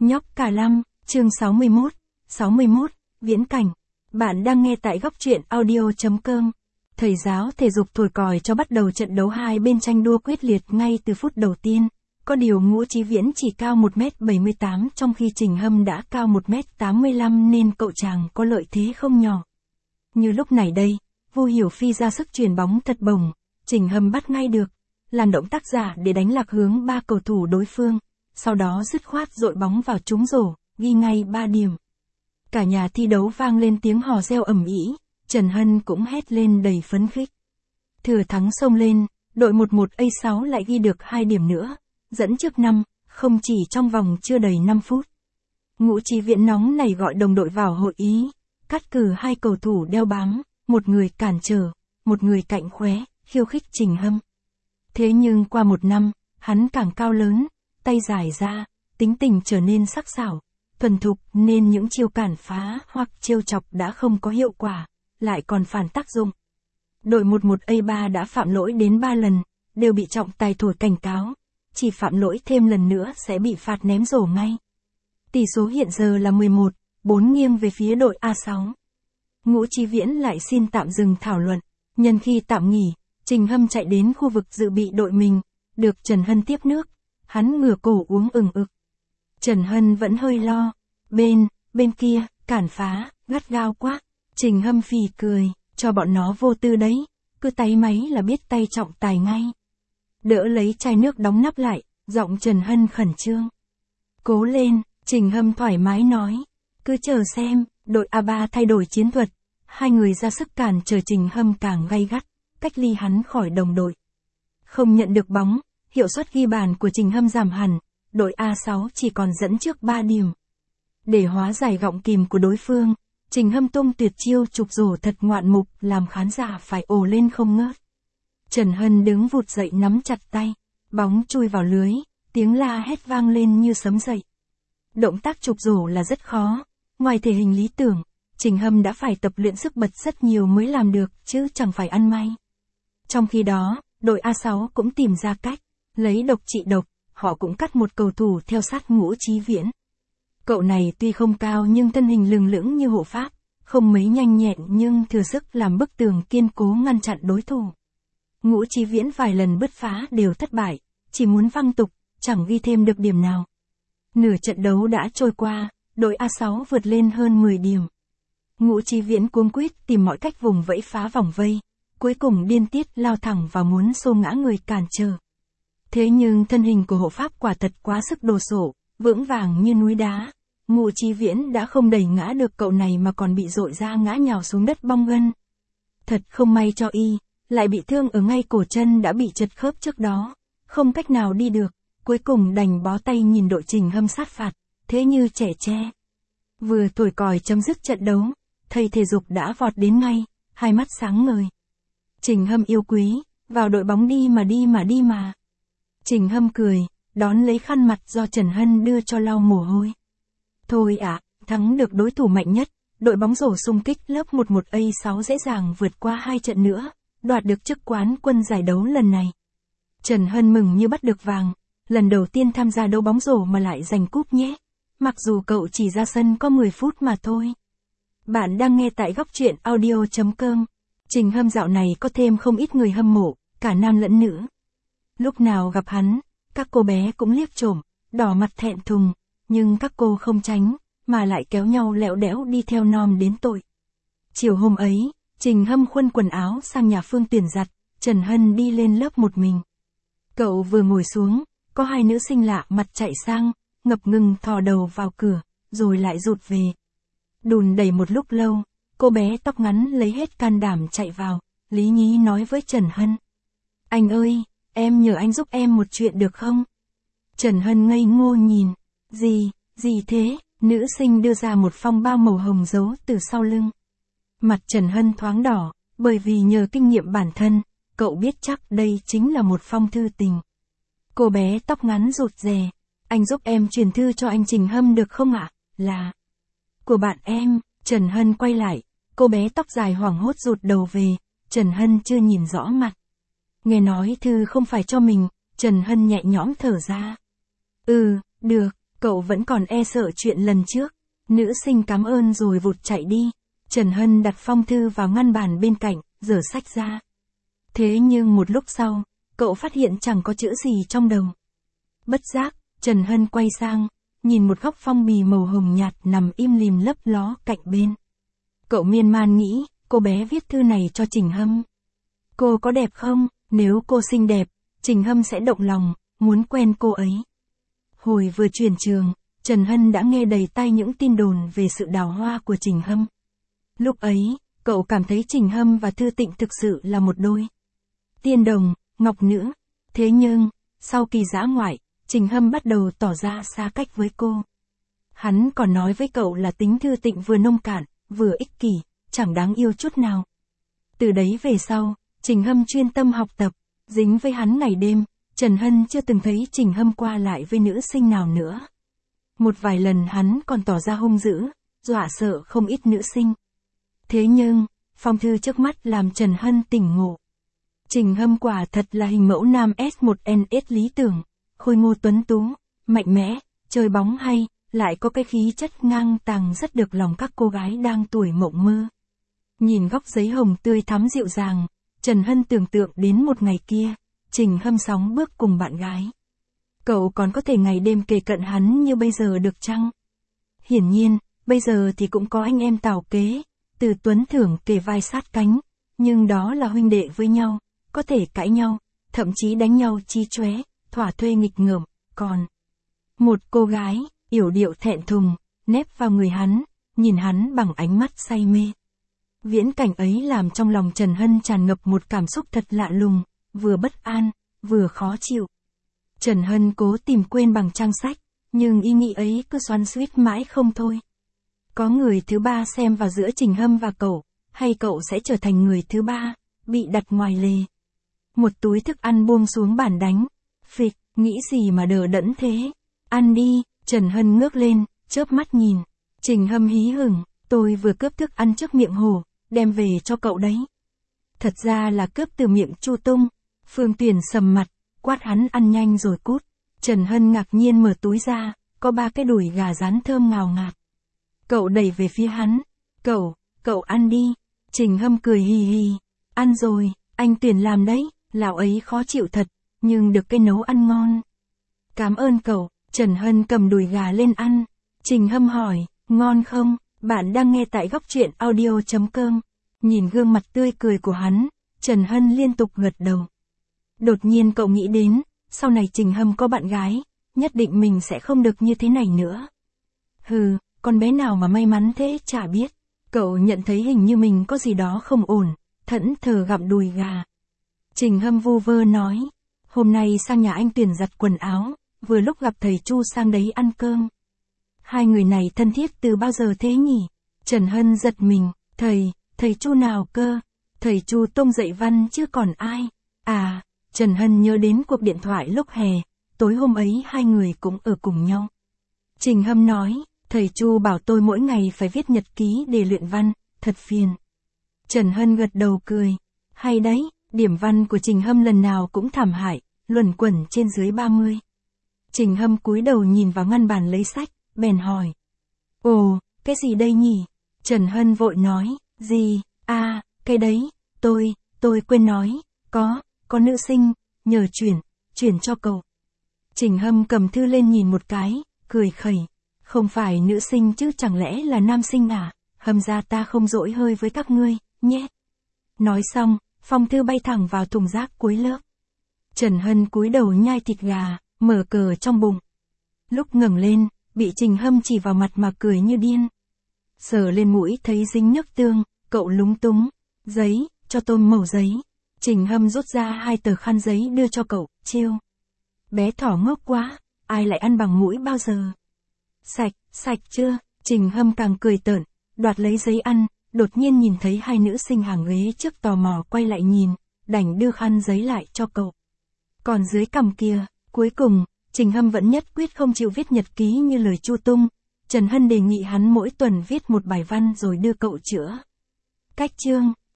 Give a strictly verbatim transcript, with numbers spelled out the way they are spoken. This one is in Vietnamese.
Nhóc cả lăm, chương sáu mươi mốt, sáu mươi mốt, viễn cảnh. Bạn đang nghe tại góc truyện audio chấm com. Thầy giáo thể dục thổi còi cho bắt đầu trận đấu, hai bên tranh đua quyết liệt ngay từ phút đầu tiên. Có điều Ngũ Chí Viễn chỉ cao một mét bảy mươi tám trong khi Trình Hâm đã cao một mét tám mươi lăm nên cậu chàng có lợi thế không nhỏ. Như lúc này đây, Vu Hiểu Phi ra sức chuyền bóng thật bổng, Trình Hâm bắt ngay được, làm động tác giả để đánh lạc hướng ba cầu thủ đối phương, sau đó dứt khoát dội bóng vào trúng rổ, ghi ngay ba điểm. Cả nhà thi đấu vang lên tiếng hò reo ầm ĩ, Trần Hân cũng hét lên đầy phấn khích. Thừa thắng xông lên, đội một một A sáu lại ghi được hai điểm nữa, dẫn trước năm, không chỉ trong vòng chưa đầy năm phút. Ngũ Chí Viễn nóng này gọi đồng đội vào hội ý, cắt cử hai cầu thủ đeo bám, một người cản trở, một người cạnh khóe, khiêu khích Trình Hâm. Thế nhưng qua một năm, hắn càng cao lớn, tay dài ra, tính tình trở nên sắc sảo, thuần thục nên những chiêu cản phá hoặc trêu chọc đã không có hiệu quả, lại còn phản tác dụng. Đội một một A ba đã phạm lỗi đến ba lần, đều bị trọng tài thổi cảnh cáo, chỉ phạm lỗi thêm lần nữa sẽ bị phạt ném rổ ngay. Tỷ số hiện giờ là mười một, bốn nghiêng về phía đội A sáu. Ngũ Chí Viễn lại xin tạm dừng thảo luận, nhân khi tạm nghỉ, Trình Hâm chạy đến khu vực dự bị đội mình, được Trần Hân tiếp nước, hắn ngửa cổ uống ừng ực. Trần Hân vẫn hơi lo, bên, bên kia, cản phá, gắt gao quá, Trình Hâm phì cười, cho bọn nó vô tư đấy, cứ tay máy là biết tay trọng tài ngay. Đỡ lấy chai nước đóng nắp lại, giọng Trần Hân khẩn trương. Cố lên, Trình Hâm thoải mái nói, cứ chờ xem, đội A ba thay đổi chiến thuật, hai người ra sức cản trở Trình Hâm càng gay gắt, cách ly hắn khỏi đồng đội. Không nhận được bóng, hiệu suất ghi bàn của Trình Hâm giảm hẳn, đội A sáu chỉ còn dẫn trước ba điểm. Để hóa giải gọng kìm của đối phương, Trình Hâm tung tuyệt chiêu chụp rổ thật ngoạn mục làm khán giả phải ồ lên không ngớt. Trần Hân đứng vụt dậy nắm chặt tay, bóng chui vào lưới, tiếng la hét vang lên như sấm dậy. Động tác chụp rổ là rất khó, ngoài thể hình lý tưởng, Trình Hâm đã phải tập luyện sức bật rất nhiều mới làm được chứ chẳng phải ăn may. Trong khi đó, đội A sáu cũng tìm ra cách, lấy độc trị độc, họ cũng cắt một cầu thủ theo sát Ngũ Chí Viễn. Cậu này tuy không cao nhưng thân hình lừng lững như hộ pháp, không mấy nhanh nhẹn nhưng thừa sức làm bức tường kiên cố ngăn chặn đối thủ. Ngũ Chí Viễn vài lần bứt phá đều thất bại, chỉ muốn văng tục, chẳng ghi thêm được điểm nào. Nửa trận đấu đã trôi qua, đội A sáu vượt lên hơn mười điểm. Ngũ Chí Viễn cuống quýt tìm mọi cách vùng vẫy phá vòng vây, cuối cùng điên tiết lao thẳng vào muốn xô ngã người cản trở. Thế nhưng thân hình của hộ pháp quả thật quá sức đồ sộ, vững vàng như núi đá. Ngũ Chí Viễn đã không đẩy ngã được cậu này mà còn bị dội ra ngã nhào xuống đất bong gân. Thật không may cho y, lại bị thương ở ngay cổ chân đã bị chật khớp trước đó, không cách nào đi được, cuối cùng đành bó tay nhìn đội Trình Hâm sát phạt, thế như trẻ tre. Vừa thổi còi chấm dứt trận đấu, thầy thể dục đã vọt đến ngay, hai mắt sáng ngời. Trình Hâm yêu quý, vào đội bóng đi mà đi mà đi mà. Trình Hâm cười, đón lấy khăn mặt do Trần Hân đưa cho lau mồ hôi. Thôi ạ, à, thắng được đối thủ mạnh nhất, đội bóng rổ xung kích lớp một một A sáu dễ dàng vượt qua hai trận nữa, đoạt được chức quán quân giải đấu lần này. Trần Hân mừng như bắt được vàng, lần đầu tiên tham gia đấu bóng rổ mà lại giành cúp nhé, mặc dù cậu chỉ ra sân có mười phút mà thôi. Bạn đang nghe tại góc truyện audio chấm com. Trình Hâm dạo này có thêm không ít người hâm mộ, cả nam lẫn nữ. Lúc nào gặp hắn, các cô bé cũng liếc trộm, đỏ mặt thẹn thùng, nhưng các cô không tránh, mà lại kéo nhau lẹo đẽo đi theo nom đến tội. Chiều hôm ấy, Trình Hâm khuân quần áo sang nhà Phương tuyển giặt, Trần Hân đi lên lớp một mình. Cậu vừa ngồi xuống, có hai nữ sinh lạ mặt chạy sang, ngập ngừng thò đầu vào cửa, rồi lại rụt về. Đùn đẩy một lúc lâu, cô bé tóc ngắn lấy hết can đảm chạy vào, lý nhí nói với Trần Hân. Anh ơi, em nhờ anh giúp em một chuyện được không? Trần Hân ngây ngô nhìn, gì, gì thế? Nữ sinh đưa ra một phong bao màu hồng giấu từ sau lưng. Mặt Trần Hân thoáng đỏ, bởi vì nhờ kinh nghiệm bản thân, cậu biết chắc đây chính là một phong thư tình. Cô bé tóc ngắn rụt rè, anh giúp em truyền thư cho anh Trình Hâm được không ạ? Là của bạn em. Trần Hân quay lại, cô bé tóc dài hoảng hốt rụt đầu về, Trần Hân chưa nhìn rõ mặt. Nghe nói thư không phải cho mình, Trần Hân nhẹ nhõm thở ra. Ừ, được, Cậu vẫn còn e sợ chuyện lần trước. Nữ sinh cảm ơn rồi vụt chạy đi. Trần Hân đặt phong thư vào ngăn bàn bên cạnh, giở sách ra. Thế nhưng một lúc sau, cậu phát hiện chẳng có chữ gì trong đầu. Bất giác, Trần Hân quay sang, nhìn một góc phong bì màu hồng nhạt nằm im lìm lấp ló cạnh bên. Cậu miên man nghĩ, cô bé viết thư này cho Trình Hâm. Cô có đẹp không? Nếu cô xinh đẹp, Trình Hâm sẽ động lòng, muốn quen cô ấy. Hồi vừa chuyển trường, Trần Hân đã nghe đầy tai những tin đồn về sự đào hoa của Trình Hâm. Lúc ấy, cậu cảm thấy Trình Hâm và Thư Tịnh thực sự là một đôi tiên đồng, ngọc nữ. Thế nhưng, sau kỳ dã ngoại, Trình Hâm bắt đầu tỏ ra xa cách với cô. Hắn còn nói với cậu là tính Thư Tịnh vừa nông cạn, vừa ích kỷ, chẳng đáng yêu chút nào. Từ đấy về sau, Trình Hâm chuyên tâm học tập, dính với hắn ngày đêm. Trần Hân chưa từng thấy Trình Hâm qua lại với nữ sinh nào nữa. Một vài lần hắn còn tỏ ra hung dữ, dọa sợ không ít nữ sinh. Thế nhưng, phong thư trước mắt làm Trần Hân tỉnh ngộ. Trình Hâm quả thật là hình mẫu nam S một N S lý tưởng, khôi ngô tuấn tú, mạnh mẽ, chơi bóng hay, lại có cái khí chất ngang tàng rất được lòng các cô gái đang tuổi mộng mơ. Nhìn góc giấy hồng tươi thắm dịu dàng, Trần Hân tưởng tượng đến một ngày kia, Trình Hâm sóng bước cùng bạn gái. Cậu còn có thể ngày đêm kề cận hắn như bây giờ được chăng? Hiển nhiên, bây giờ thì cũng có anh em Tào Kế, Từ Tuấn Thưởng kề vai sát cánh, nhưng đó là huynh đệ với nhau, có thể cãi nhau, thậm chí đánh nhau chí chóe, thỏa thuê nghịch ngợm, còn một cô gái, yểu điệu thẹn thùng, nép vào người hắn, nhìn hắn bằng ánh mắt say mê. Viễn cảnh ấy làm trong lòng Trần Hân tràn ngập một cảm xúc thật lạ lùng, vừa bất an, vừa khó chịu. Trần Hân cố tìm quên bằng trang sách, nhưng ý nghĩ ấy cứ xoắn xuýt mãi không thôi. Có người thứ ba xem vào giữa Trình Hâm và cậu, hay cậu sẽ trở thành người thứ ba, bị đặt ngoài lề. Một túi thức ăn buông xuống bàn đánh. Phịch, nghĩ gì mà đờ đẫn thế? Ăn đi, Trần Hân ngước lên, chớp mắt nhìn. Trình Hâm hí hửng, tôi vừa cướp thức ăn trước miệng hổ, đem về cho cậu đấy. Thật ra là cướp từ miệng Chu Tung. Phương Tuyền sầm mặt, quát hắn ăn nhanh rồi cút. Trần Hân ngạc nhiên mở túi ra, có ba cái đùi gà rán thơm ngào ngạt. Cậu đẩy về phía hắn. Cậu, cậu ăn đi. Trình Hâm cười hì hì. Ăn rồi, anh Tuyền làm đấy, lão ấy khó chịu thật, nhưng được cái nấu ăn ngon. Cảm ơn cậu. Trần Hân cầm đùi gà lên ăn. Trình Hâm hỏi, ngon không? Bạn đang nghe tại góc truyện audio chấm com. Nhìn gương mặt tươi cười của hắn, Trần Hân liên tục gật đầu. Đột nhiên cậu nghĩ đến, sau này Trình Hâm có bạn gái, nhất định mình sẽ không được như thế này nữa. Hừ, con bé nào mà may mắn thế chả biết. Cậu nhận thấy hình như mình có gì đó không ổn, thẫn thờ gặm đùi gà. Trình Hâm vu vơ nói, hôm nay sang nhà anh Tuyền giặt quần áo, vừa lúc gặp thầy Chu sang đấy ăn cơm. Hai người này thân thiết từ bao giờ thế nhỉ? Trần Hân giật mình, thầy, thầy Chu nào cơ? Thầy Chu Tông dạy văn chứ còn ai? À, Trần Hân nhớ đến cuộc điện thoại lúc hè, tối hôm ấy hai người cũng ở cùng nhau. Trình Hâm nói, thầy Chu bảo tôi mỗi ngày phải viết nhật ký để luyện văn, thật phiền. Trần Hân gật đầu cười, hay đấy, điểm văn của Trình Hâm lần nào cũng thảm hại, luẩn quẩn trên dưới ba mươi. Trình Hâm cúi đầu nhìn vào ngăn bàn lấy sách, bèn hỏi. Ồ, cái gì đây nhỉ? Trần Hân vội nói, gì, à, cái đấy, tôi, tôi quên nói, có, có nữ sinh, nhờ chuyển, chuyển cho cậu. Trình Hâm cầm thư lên nhìn một cái, cười khẩy, không phải nữ sinh chứ chẳng lẽ là nam sinh à, Hâm ra ta không dỗi hơi với các ngươi, nhé. Nói xong, phong thư bay thẳng vào thùng rác cuối lớp. Trần Hân cúi đầu nhai thịt gà, mở cờ trong bụng. Lúc ngẩng lên, bị Trình Hâm chỉ vào mặt mà cười như điên. Sờ lên mũi thấy dính nước tương, cậu lúng túng. Giấy, cho tôi mẩu giấy. Trình Hâm rút ra hai tờ khăn giấy đưa cho cậu, trêu. Bé thỏ ngốc quá, ai lại ăn bằng mũi bao giờ? Sạch, sạch chưa? Trình Hâm càng cười tởn, đoạt lấy giấy ăn, đột nhiên nhìn thấy hai nữ sinh hàng ghế trước tò mò quay lại nhìn, đành đưa khăn giấy lại cho cậu. Còn dưới cằm kia, cuối cùng, Trình Hâm vẫn nhất quyết không chịu viết nhật ký như lời Chu Tung. Trần Hân đề nghị hắn mỗi tuần viết một bài văn rồi đưa cậu chữa cách chương.